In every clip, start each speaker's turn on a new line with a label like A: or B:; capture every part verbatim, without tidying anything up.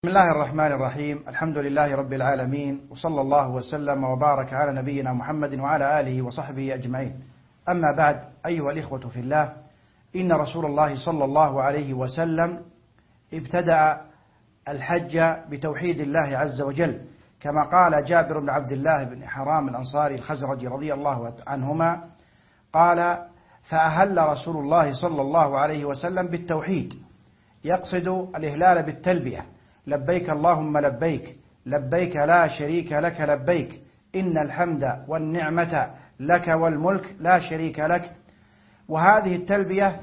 A: بسم الله الرحمن الرحيم. الحمد لله رب العالمين، وصلى الله وسلم وبارك على نبينا محمد وعلى آله وصحبه أجمعين. أما بعد، أيها الإخوة في الله، إن رسول الله صلى الله عليه وسلم ابتدأ الحج بتوحيد الله عز وجل، كما قال جابر بن عبد الله بن حرام الأنصاري الخزرجي رضي الله عنهما قال: فأهل رسول الله صلى الله عليه وسلم بالتوحيد، يقصد الإهلال بالتلبية: لبيك اللهم لبيك، لبيك لا شريك لك لبيك، إن الحمد والنعمة لك والملك لا شريك لك. وهذه التلبية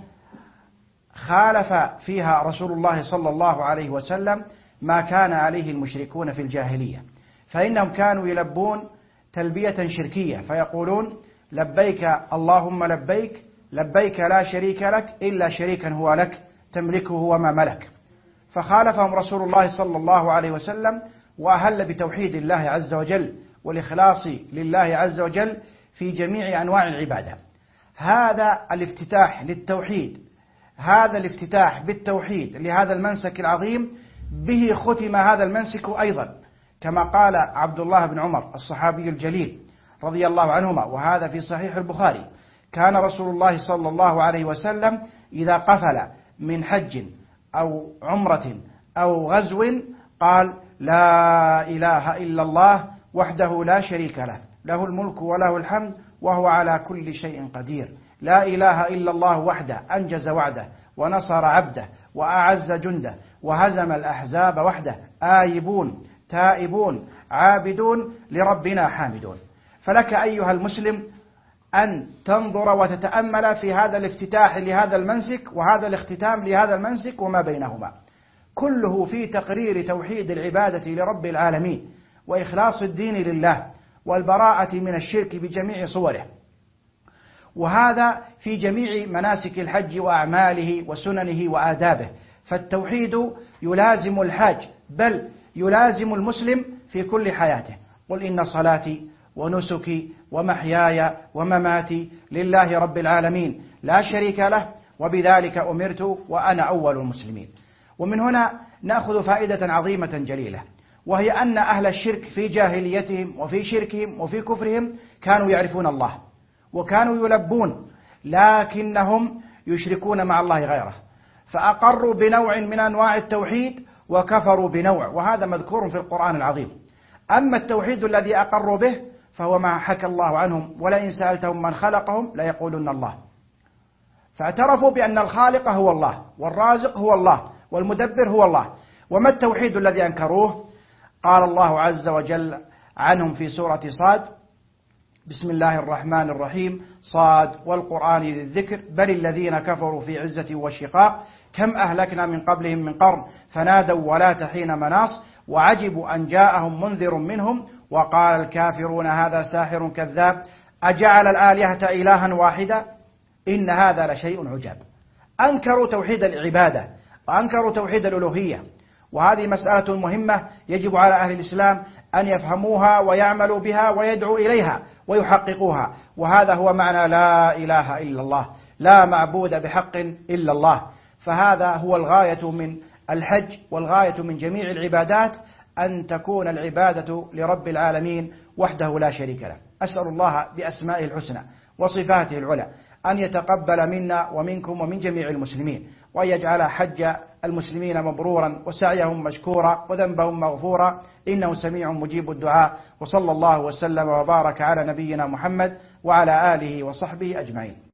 A: خالف فيها رسول الله صلى الله عليه وسلم ما كان عليه المشركون في الجاهلية، فإنهم كانوا يلبون تلبية شركية، فيقولون: لبيك اللهم لبيك، لبيك لا شريك لك إلا شريكا هو لك تملكه وما ملك. فخالفهم رسول الله صلى الله عليه وسلم وأهل بتوحيد الله عز وجل والإخلاص لله عز وجل في جميع أنواع العبادة. هذا الافتتاح للتوحيد، هذا الافتتاح بالتوحيد لهذا المنسك العظيم، به ختم هذا المنسك أيضا، كما قال عبد الله بن عمر الصحابي الجليل رضي الله عنهما، وهذا في صحيح البخاري: كان رسول الله صلى الله عليه وسلم إذا قفل من حج أو عمرة أو غزو قال: لا إله إلا الله وحده لا شريك له، له الملك وله الحمد وهو على كل شيء قدير، لا إله إلا الله وحده أنجز وعده ونصر عبده وأعز جنده وهزم الأحزاب وحده، آيبون تائبون عابدون لربنا حامدون. فلك أيها المسلم أن تنظر وتتأمل في هذا الافتتاح لهذا المنسك وهذا الاختتام لهذا المنسك وما بينهما، كله في تقرير توحيد العبادة لرب العالمين وإخلاص الدين لله والبراءة من الشرك بجميع صوره، وهذا في جميع مناسك الحج وأعماله وسننه وآدابه. فالتوحيد يلازم الحاج، بل يلازم المسلم في كل حياته. قل إن صلاتي ونسكي ومحياي ومماتي لله رب العالمين لا شريك له وبذلك أمرت وأنا أول المسلمين. ومن هنا نأخذ فائدة عظيمة جليلة، وهي أن أهل الشرك في جاهليتهم وفي شركهم وفي كفرهم كانوا يعرفون الله وكانوا يلبون، لكنهم يشركون مع الله غيره، فأقروا بنوع من أنواع التوحيد وكفروا بنوع، وهذا مذكور في القرآن العظيم. أما التوحيد الذي أقروا به فهو ما حكى الله عنهم: ولئن سألتهم من خلقهم ليقولن الله. فاعترفوا بأن الخالق هو الله، والرازق هو الله، والمدبر هو الله. وما التوحيد الذي أنكروه؟ قال الله عز وجل عنهم في سورة صاد: بسم الله الرحمن الرحيم: صاد والقرآن ذي الذكر بل الذين كفروا في عزة وشقاق كم أهلكنا من قبلهم من قرن فنادوا ولا حين مناص وعجبوا أن جاءهم منذر منهم وقال الكافرون هذا ساحر كذاب أجعل الآلهة إلها واحدا إن هذا لشيء عجاب. أنكروا توحيد العبادة وأنكروا توحيد الألوهية، وهذه مسألة مهمة يجب على أهل الإسلام أن يفهموها ويعملوا بها ويدعوا إليها ويحققوها. وهذا هو معنى لا إله إلا الله، لا معبود بحق إلا الله. فهذا هو الغاية من الحج والغاية من جميع العبادات، أن تكون العبادة لرب العالمين وحده لا شريك له. أسأل الله بأسمائه الحسنى وصفاته العلى أن يتقبل منا ومنكم ومن جميع المسلمين، وأن يجعل حج المسلمين مبرورا وسعيهم مشكورا وذنبهم مغفورا، إنه سميع مجيب الدعاء. وصلى الله وسلم وبارك على نبينا محمد وعلى آله وصحبه أجمعين.